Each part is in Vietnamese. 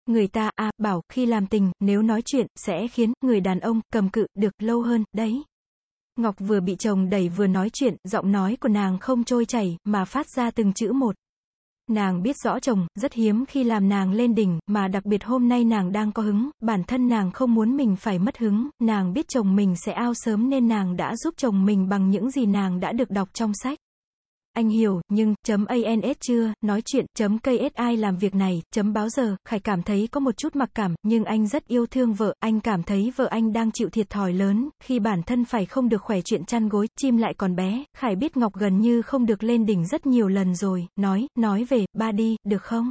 Người ta bảo khi làm tình, nếu nói chuyện, sẽ khiến người đàn ông cầm cự được lâu hơn, đấy. Ngọc vừa bị chồng đẩy vừa nói chuyện, giọng nói của nàng không trôi chảy, mà phát ra từng chữ một. Nàng biết rõ chồng, rất hiếm khi làm nàng lên đỉnh, mà đặc biệt hôm nay nàng đang có hứng, bản thân nàng không muốn mình phải mất hứng, nàng biết chồng mình sẽ out sớm nên nàng đã giúp chồng mình bằng những gì nàng đã được đọc trong sách. Anh hiểu, nhưng, ans chưa, nói chuyện, ksi làm việc này, báo giờ, Khải cảm thấy có một chút mặc cảm, nhưng anh rất yêu thương vợ, anh cảm thấy vợ anh đang chịu thiệt thòi lớn, khi bản thân phải không được khỏe chuyện chăn gối, chim lại còn bé, Khải biết Ngọc gần như không được lên đỉnh rất nhiều lần rồi, nói về, ba đi, được không?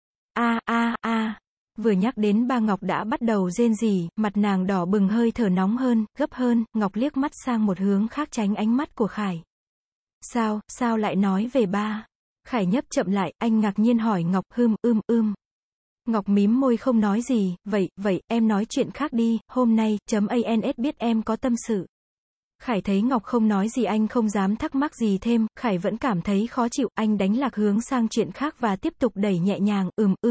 Vừa nhắc đến ba Ngọc đã bắt đầu rên rỉ, mặt nàng đỏ bừng hơi thở nóng hơn, gấp hơn, Ngọc liếc mắt sang một hướng khác tránh ánh mắt của Khải. Sao lại nói về ba? Khải nhấp chậm lại, anh ngạc nhiên hỏi Ngọc, Ngọc mím môi không nói gì, vậy, em nói chuyện khác đi, hôm nay, ans biết em có tâm sự. Khải thấy Ngọc không nói gì anh không dám thắc mắc gì thêm, Khải vẫn cảm thấy khó chịu, anh đánh lạc hướng sang chuyện khác và tiếp tục đẩy nhẹ nhàng,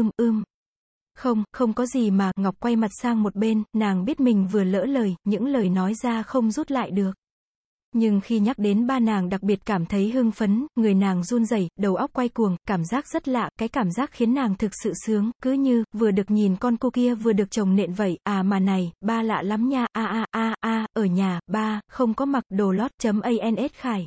Không có gì mà, Ngọc quay mặt sang một bên, nàng biết mình vừa lỡ lời, những lời nói ra không rút lại được. Nhưng khi nhắc đến ba nàng đặc biệt cảm thấy hưng phấn, người nàng run rẩy, đầu óc quay cuồng, cảm giác rất lạ, cái cảm giác khiến nàng thực sự sướng, cứ như, vừa được nhìn con cô kia vừa được chồng nện vậy, mà này, ba lạ lắm nha, ở nhà, ba, không có mặc đồ lót, ans Khải.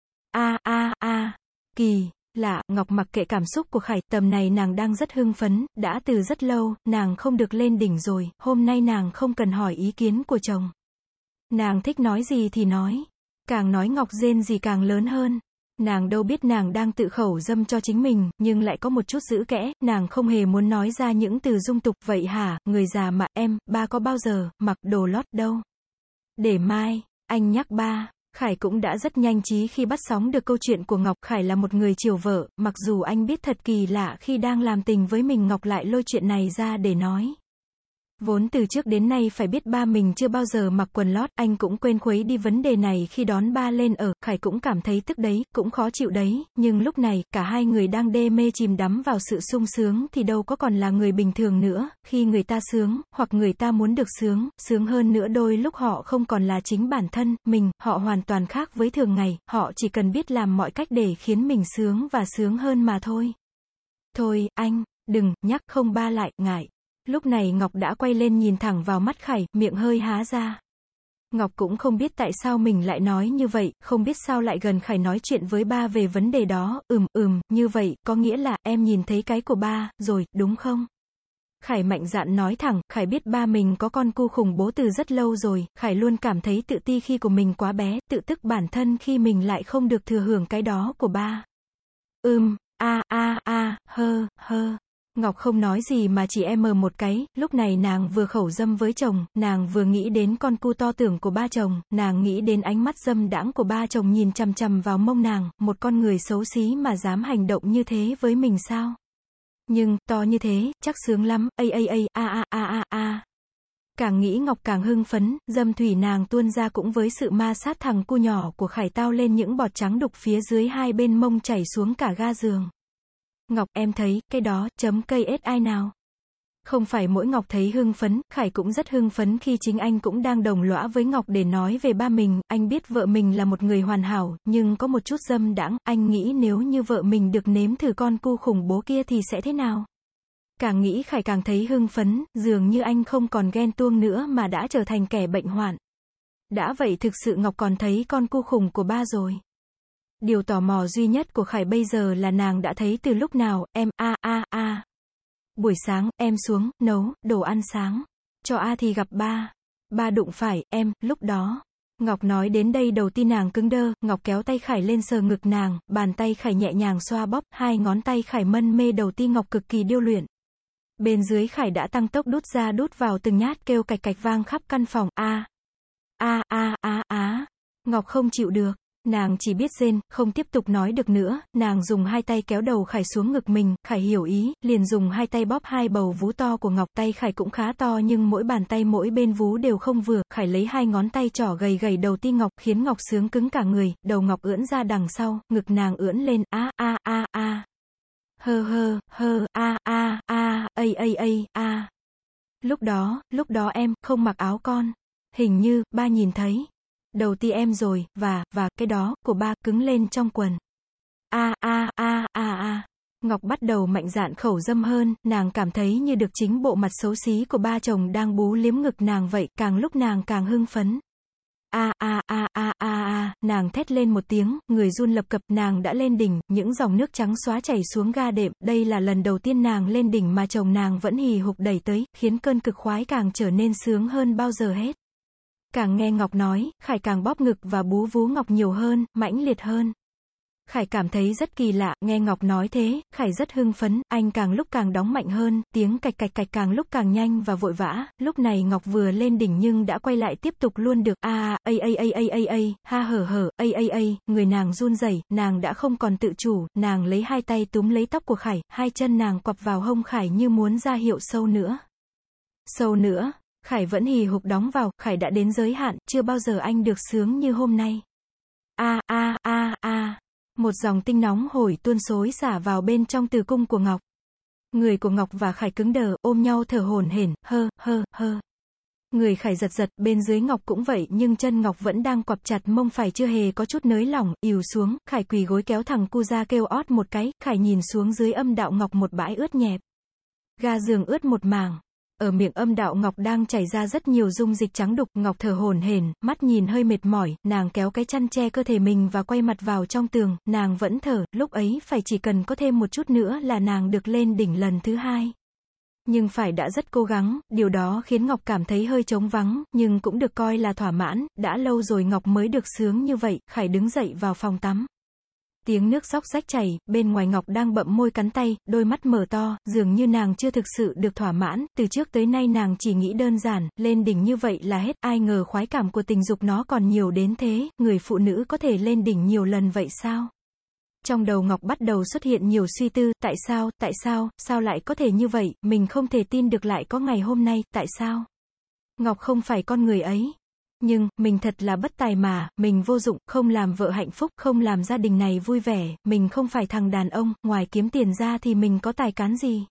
Kỳ, lạ, Ngọc mặc kệ cảm xúc của Khải, tầm này nàng đang rất hưng phấn, đã từ rất lâu, nàng không được lên đỉnh rồi, hôm nay nàng không cần hỏi ý kiến của chồng. Nàng thích nói gì thì nói. Càng nói Ngọc rên gì càng lớn hơn. Nàng đâu biết nàng đang tự khẩu dâm cho chính mình, nhưng lại có một chút giữ kẽ, nàng không hề muốn nói ra những từ dung tục, vậy hả, người già mà, ba có bao giờ, mặc đồ lót đâu. Để mai, anh nhắc ba. Khải cũng đã rất nhanh trí khi bắt sóng được câu chuyện của Ngọc, Khải là một người chiều vợ, mặc dù anh biết thật kỳ lạ khi đang làm tình với mình Ngọc lại lôi chuyện này ra để nói. Vốn từ trước đến nay phải biết ba mình chưa bao giờ mặc quần lót, anh cũng quên khuấy đi vấn đề này khi đón ba lên ở, Khải cũng cảm thấy tức đấy, cũng khó chịu đấy, nhưng lúc này, cả hai người đang đê mê chìm đắm vào sự sung sướng thì đâu có còn là người bình thường nữa, khi người ta sướng, hoặc người ta muốn được sướng hơn nữa đôi lúc họ không còn là chính bản thân, mình, họ hoàn toàn khác với thường ngày, họ chỉ cần biết làm mọi cách để khiến mình sướng và sướng hơn mà thôi. Thôi, anh, đừng, nhắc không ba lại, ngại. Lúc này Ngọc đã quay lên nhìn thẳng vào mắt Khải, miệng hơi há ra. Ngọc cũng không biết tại sao mình lại nói như vậy, không biết sao lại gần Khải nói chuyện với ba về vấn đề đó, như vậy, có nghĩa là, em nhìn thấy cái của ba, rồi, đúng không? Khải mạnh dạn nói thẳng, Khải biết ba mình có con cu khủng bố từ rất lâu rồi, Khải luôn cảm thấy tự ti khi của mình quá bé, tự tức bản thân khi mình lại không được thừa hưởng cái đó của ba. Ngọc không nói gì mà chỉ một cái, lúc này nàng vừa khẩu dâm với chồng, nàng vừa nghĩ đến con cu to tưởng của ba chồng, nàng nghĩ đến ánh mắt dâm đãng của ba chồng nhìn chằm chằm vào mông nàng, một con người xấu xí mà dám hành động như thế với mình sao? Nhưng, to như thế, chắc sướng lắm, Càng nghĩ Ngọc càng hưng phấn, dâm thủy nàng tuôn ra cũng với sự ma sát thằng cu nhỏ của Khải tao lên những bọt trắng đục phía dưới hai bên mông chảy xuống cả ga giường. Ngọc, em thấy, cái đó, ksi nào? Không phải mỗi Ngọc thấy hưng phấn, Khải cũng rất hưng phấn khi chính anh cũng đang đồng lõa với Ngọc để nói về ba mình, anh biết vợ mình là một người hoàn hảo, nhưng có một chút dâm đãng, anh nghĩ nếu như vợ mình được nếm thử con cu khủng bố kia thì sẽ thế nào? Càng nghĩ Khải càng thấy hưng phấn, dường như anh không còn ghen tuông nữa mà đã trở thành kẻ bệnh hoạn. Đã vậy thực sự Ngọc còn thấy con cu khủng của ba rồi. Điều tò mò duy nhất của Khải bây giờ là nàng đã thấy từ lúc nào, em, Buổi sáng, em xuống, nấu, đồ ăn sáng. Cho thì gặp ba. Ba đụng phải, em, lúc đó. Ngọc nói đến đây đầu tiên nàng cứng đơ, Ngọc kéo tay Khải lên sờ ngực nàng, bàn tay Khải nhẹ nhàng xoa bóp, hai ngón tay Khải mân mê đầu ti Ngọc cực kỳ điêu luyện. Bên dưới Khải đã tăng tốc đút ra đút vào từng nhát kêu cạch cạch vang khắp căn phòng, Ngọc không chịu được. Nàng chỉ biết rên, không tiếp tục nói được nữa, nàng dùng hai tay kéo đầu Khải xuống ngực mình, Khải hiểu ý, liền dùng hai tay bóp hai bầu vú to của Ngọc, tay Khải cũng khá to nhưng mỗi bàn tay mỗi bên vú đều không vừa, Khải lấy hai ngón tay trỏ gầy gầy đầu ti Ngọc, khiến Ngọc sướng cứng cả người, đầu Ngọc ưỡn ra đằng sau, ngực nàng ưỡn lên, hơ, Lúc đó em, không mặc áo con. Hình như, ba nhìn thấy. Đầu ti em rồi, và, cái đó, của ba, cứng lên trong quần. Ngọc bắt đầu mạnh dạn khẩu dâm hơn, nàng cảm thấy như được chính bộ mặt xấu xí của ba chồng đang bú liếm ngực nàng vậy, càng lúc nàng càng hưng phấn. Nàng thét lên một tiếng, người run lập cập, nàng đã lên đỉnh, những dòng nước trắng xóa chảy xuống ga đệm, đây là lần đầu tiên nàng lên đỉnh mà chồng nàng vẫn hì hục đẩy tới, khiến cơn cực khoái càng trở nên sướng hơn bao giờ hết. Càng nghe Ngọc nói, Khải càng bóp ngực và bú vú Ngọc nhiều hơn, mãnh liệt hơn. Khải cảm thấy rất kỳ lạ, nghe Ngọc nói thế, Khải rất hưng phấn, anh càng lúc càng đóng mạnh hơn, tiếng cạch cạch cạch càng lúc càng nhanh và vội vã, lúc này Ngọc vừa lên đỉnh nhưng đã quay lại tiếp tục luôn được, người nàng run rẩy, nàng đã không còn tự chủ, nàng lấy hai tay túm lấy tóc của Khải, hai chân nàng quặp vào hông Khải như muốn ra hiệu sâu nữa. Khải vẫn hì hục đóng vào, Khải đã đến giới hạn, chưa bao giờ anh được sướng như hôm nay. Một dòng tinh nóng hổi tuôn xối xả vào bên trong tử cung của Ngọc. Người của Ngọc và Khải cứng đờ, ôm nhau thở hổn hển, Người Khải giật giật, bên dưới Ngọc cũng vậy, nhưng chân Ngọc vẫn đang quặp chặt mông phải chưa hề có chút nới lỏng, ìu xuống, Khải quỳ gối kéo thằng cu ra kêu ót một cái, Khải nhìn xuống dưới âm đạo Ngọc một bãi ướt nhẹp. Ga giường ướt một mảng. Ở miệng âm đạo Ngọc đang chảy ra rất nhiều dung dịch trắng đục, Ngọc thở hổn hển, mắt nhìn hơi mệt mỏi, nàng kéo cái chăn che cơ thể mình và quay mặt vào trong tường, nàng vẫn thở, lúc ấy phải chỉ cần có thêm một chút nữa là nàng được lên đỉnh lần thứ hai. Nhưng phải đã rất cố gắng, điều đó khiến Ngọc cảm thấy hơi trống vắng, nhưng cũng được coi là thỏa mãn, đã lâu rồi Ngọc mới được sướng như vậy, Khải đứng dậy vào phòng tắm. Tiếng nước xóc rách chảy, bên ngoài Ngọc đang bậm môi cắn tay, đôi mắt mở to, dường như nàng chưa thực sự được thỏa mãn, từ trước tới nay nàng chỉ nghĩ đơn giản, lên đỉnh như vậy là hết, ai ngờ khoái cảm của tình dục nó còn nhiều đến thế, người phụ nữ có thể lên đỉnh nhiều lần vậy sao? Trong đầu Ngọc bắt đầu xuất hiện nhiều suy tư, tại sao lại có thể như vậy, mình không thể tin được lại có ngày hôm nay, tại sao? Ngọc không phải con người ấy. Nhưng, mình thật là bất tài mà, mình vô dụng, không làm vợ hạnh phúc, không làm gia đình này vui vẻ, mình không phải thằng đàn ông, ngoài kiếm tiền ra thì mình có tài cán gì?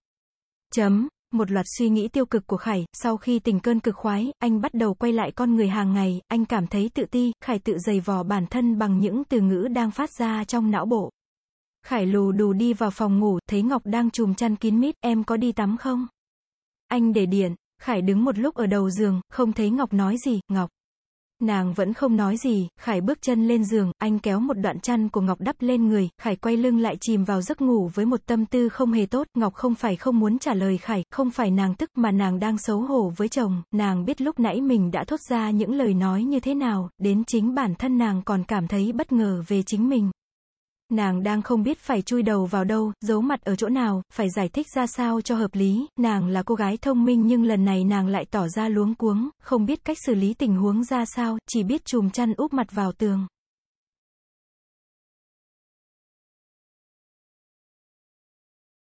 Một loạt suy nghĩ tiêu cực của Khải, sau khi tỉnh cơn cực khoái, anh bắt đầu quay lại con người hàng ngày, anh cảm thấy tự ti, Khải tự giày vò bản thân bằng những từ ngữ đang phát ra trong não bộ. Khải lù đù đi vào phòng ngủ, thấy Ngọc đang chùm chăn kín mít, em có đi tắm không? Anh để điện. Khải đứng một lúc ở đầu giường, không thấy Ngọc nói gì, Ngọc. Nàng vẫn không nói gì, Khải bước chân lên giường, anh kéo một đoạn chăn của Ngọc đắp lên người, Khải quay lưng lại chìm vào giấc ngủ với một tâm tư không hề tốt, Ngọc không phải không muốn trả lời Khải, không phải nàng tức mà nàng đang xấu hổ với chồng, nàng biết lúc nãy mình đã thốt ra những lời nói như thế nào, đến chính bản thân nàng còn cảm thấy bất ngờ về chính mình. Nàng đang không biết phải chui đầu vào đâu, giấu mặt ở chỗ nào, phải giải thích ra sao cho hợp lý, nàng là cô gái thông minh nhưng lần này nàng lại tỏ ra luống cuống, không biết cách xử lý tình huống ra sao, chỉ biết chùm chăn úp mặt vào tường.